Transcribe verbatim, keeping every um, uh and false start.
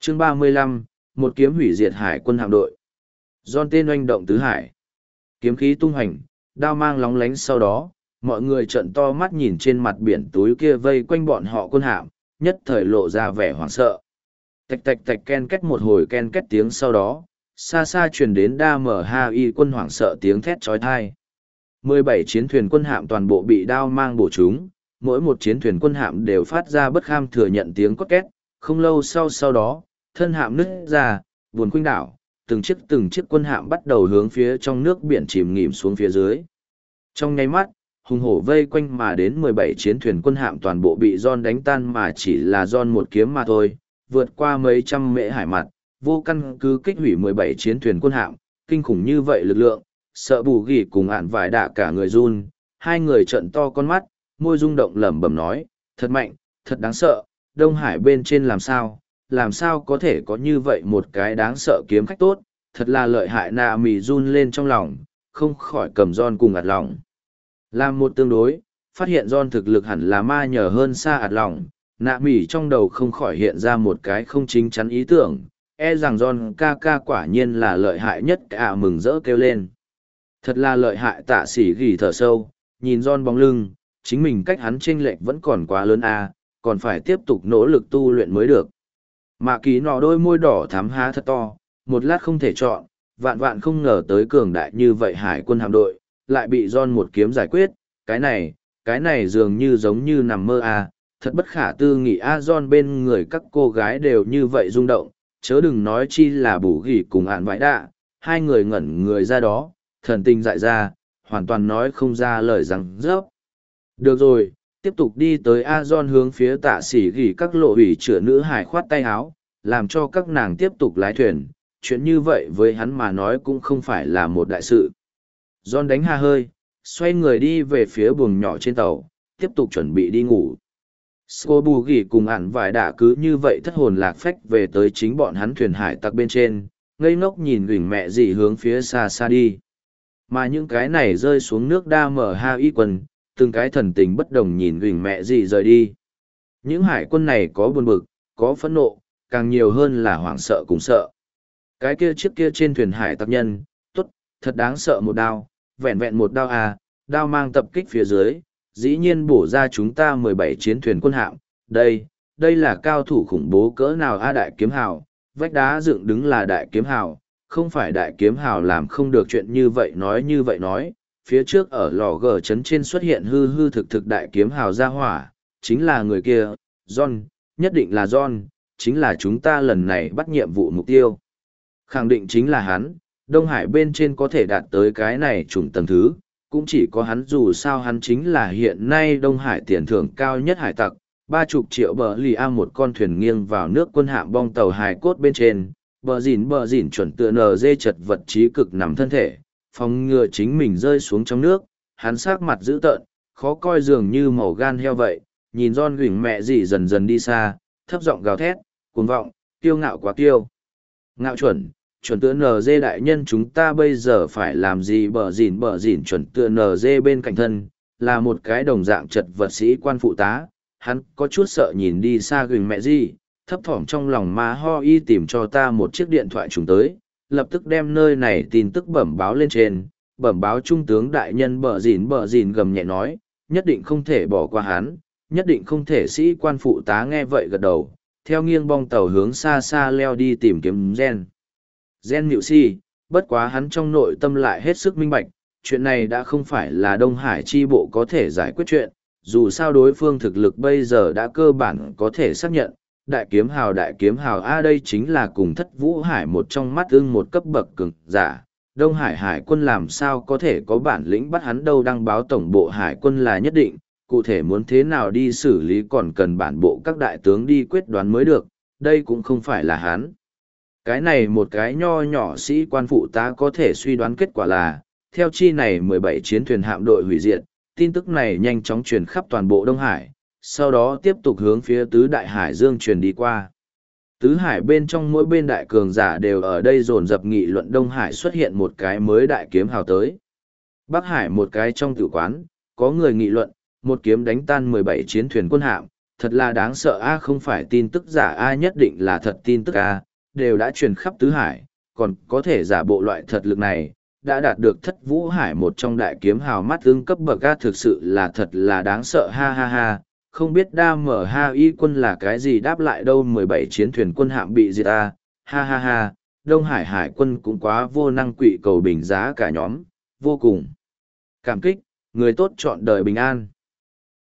Chương ba mươi lăm, một kiếm hủy diệt hải quân hạm đội. Giòn tên oanh động tứ hải. Kiếm khí tung hành, đao mang lóng lánh sau đó, mọi người trợn to mắt nhìn trên mặt biển túi kia vây quanh bọn họ quân hạm, nhất thời lộ ra vẻ hoảng sợ. Tạch tạch tạch ken két một hồi ken két tiếng sau đó, xa xa truyền đến đa mở ha y quân hoảng sợ tiếng thét trói thai. mười bảy chiến thuyền quân hạm toàn bộ bị đao mang bổ trúng, mỗi một chiến thuyền quân hạm đều phát ra bất kham thừa nhận tiếng cốt két, không lâu sau sau đó, thân hạm nứt ra, buồn khuynh đảo, từng chiếc từng chiếc quân hạm bắt đầu hướng phía trong nước biển chìm nghỉm xuống phía dưới. Trong nháy mắt, hùng hổ vây quanh mà đến mười bảy chiến thuyền quân hạm toàn bộ bị Giòn đánh tan mà chỉ là Giòn một kiếm mà thôi, vượt qua mấy trăm mễ hải mặt, vô căn cứ kích hủy mười bảy chiến thuyền quân hạm, kinh khủng như vậy lực lượng, sợ bù gỉ cùng ạn vải đạ cả người run, hai người trợn to con mắt, môi rung động lẩm bẩm nói, thật mạnh, thật đáng sợ, Đông Hải bên trên làm sao, làm sao có thể có như vậy một cái đáng sợ kiếm khách tốt, thật là lợi hại. Nạ mì run lên trong lòng, không khỏi cầm Giòn cùng ạt lòng. Làm một tương đối, phát hiện Giòn thực lực hẳn là ma nhờ hơn xa ạt lòng, nạ mỉ trong đầu không khỏi hiện ra một cái không chính chắn ý tưởng, e rằng Giòn ca ca quả nhiên là lợi hại nhất. Cả mừng rỡ kêu lên. Thật là lợi hại. Tạ Sĩ gỉ thở sâu, nhìn Giòn bóng lưng, chính mình cách hắn chênh lệch vẫn còn quá lớn à, còn phải tiếp tục nỗ lực tu luyện mới được. Mạ Kỳ nọ đôi môi đỏ thắm há thật to, một lát không thể chọn, vạn vạn không ngờ tới cường đại như vậy hải quân hạm đội, lại bị Giòn một kiếm giải quyết, cái này, cái này dường như giống như nằm mơ à, thật bất khả tư nghị a. Giòn bên người các cô gái đều như vậy rung động, chớ đừng nói chi là bù gỉ cùng ạn vãi đạ, hai người ngẩn người ra đó, thần tình dại ra, hoàn toàn nói không ra lời rằng rớp. Được rồi, tiếp tục đi tới a. Giòn hướng phía Tạ Sĩ gỉ các lộ ủy chữa nữ hải khoát tay áo, làm cho các nàng tiếp tục lái thuyền, chuyện như vậy với hắn mà nói cũng không phải là một đại sự. Giòn đánh ha hơi, xoay người đi về phía buồng nhỏ trên tàu, tiếp tục chuẩn bị đi ngủ. Sco bù gỉ cùng ản vải đạ cứ như vậy thất hồn lạc phách về tới chính bọn hắn thuyền hải tặc bên trên, ngây ngốc nhìn gửi mẹ gì hướng phía xa xa đi. Mà những cái này rơi xuống nước đa mở ha y quân, từng cái thần tình bất đồng nhìn gửi mẹ gì rời đi. Những hải quân này có buồn bực, có phẫn nộ, càng nhiều hơn là hoảng sợ cùng sợ. Cái kia chiếc kia trên thuyền hải tặc nhân, tốt, thật đáng sợ một đao, vẹn vẹn một đao à, đao mang tập kích phía dưới, dĩ nhiên bổ ra chúng ta mười bảy chiến thuyền quân hạm. Đây, đây là cao thủ khủng bố cỡ nào a. Đại kiếm hào, vách đá dựng đứng là đại kiếm hào, không phải đại kiếm hào làm không được chuyện như vậy. Nói như vậy nói, phía trước ở lò gờ trấn trên xuất hiện hư hư thực thực đại kiếm hào ra hỏa, chính là người kia, John, nhất định là John, chính là chúng ta lần này bắt nhiệm vụ mục tiêu. Khẳng định chính là hắn, Đông Hải bên trên có thể đạt tới cái này trùng tầng thứ, cũng chỉ có hắn, dù sao hắn chính là hiện nay Đông Hải tiền thưởng cao nhất hải tặc, ba chục triệu bờ lì a một con thuyền nghiêng vào nước quân hạm bong tàu hài cốt bên trên, bờ dỉn bờ dỉn chuẩn tựa nờ dê chật vật trí cực nằm thân thể, phòng ngừa chính mình rơi xuống trong nước, hắn sắc mặt dữ tợn, khó coi dường như màu gan heo vậy, nhìn Giòn gửi mẹ gì dần dần đi xa, thấp giọng gào thét, cuồng vọng, kiêu ngạo quá kiêu. Ngạo chuẩn, chuẩn tựa nờ dê đại nhân chúng ta bây giờ phải làm gì? Bờ dỉn bờ dỉn chuẩn tựa nờ dê bên cạnh thân, là một cái đồng dạng chật vật sĩ quan phụ tá, hắn có chút sợ nhìn đi xa gửi mẹ gì, thấp thỏm trong lòng má ho y tìm cho ta một chiếc điện thoại trùng tới, lập tức đem nơi này tin tức bẩm báo lên trên, bẩm báo trung tướng đại nhân. Bờ dỉn bờ dỉn gầm nhẹ nói, nhất định không thể bỏ qua hắn, nhất định không thể. Sĩ quan phụ tá nghe vậy gật đầu, theo nghiêng bong tàu hướng xa xa leo đi tìm kiếm gen. Gen nhịu si, bất quá hắn trong nội tâm lại hết sức minh bạch, chuyện này đã không phải là Đông Hải chi bộ có thể giải quyết chuyện, dù sao đối phương thực lực bây giờ đã cơ bản có thể xác nhận, đại kiếm hào đại kiếm hào a đây chính là cùng Thất Vũ Hải một trong mắt ưng một cấp bậc cường giả, Đông Hải hải quân làm sao có thể có bản lĩnh bắt hắn đâu. Đăng báo tổng bộ hải quân là nhất định, cụ thể muốn thế nào đi xử lý còn cần bản bộ các đại tướng đi quyết đoán mới được, đây cũng không phải là hắn. Cái này một cái nho nhỏ sĩ quan phụ tá có thể suy đoán kết quả là, theo chi này mười bảy chiến thuyền hạm đội hủy diệt, tin tức này nhanh chóng truyền khắp toàn bộ Đông Hải, sau đó tiếp tục hướng phía tứ đại hải dương truyền đi qua. Tứ hải bên trong mỗi bên đại cường giả đều ở đây dồn dập nghị luận Đông Hải xuất hiện một cái mới đại kiếm hào tới. Bắc Hải một cái trong tử quán, có người nghị luận, một kiếm đánh tan mười bảy chiến thuyền quân hạm, thật là đáng sợ a, không phải tin tức giả a, nhất định là thật tin tức a, đều đã truyền khắp tứ hải, còn có thể giả bộ loại thật lực này, đã đạt được thất vũ hải một trong đại kiếm hào mắt ưng cấp bậc a, thực sự là thật là đáng sợ ha ha ha, không biết đa mở ha y quân là cái gì đáp lại đâu, mười bảy chiến thuyền quân hạm bị diệt a, ha ha ha, Đông Hải hải quân cũng quá vô năng, quỵ cầu bình giá cả nhóm, vô cùng cảm kích, người tốt chọn đời bình an.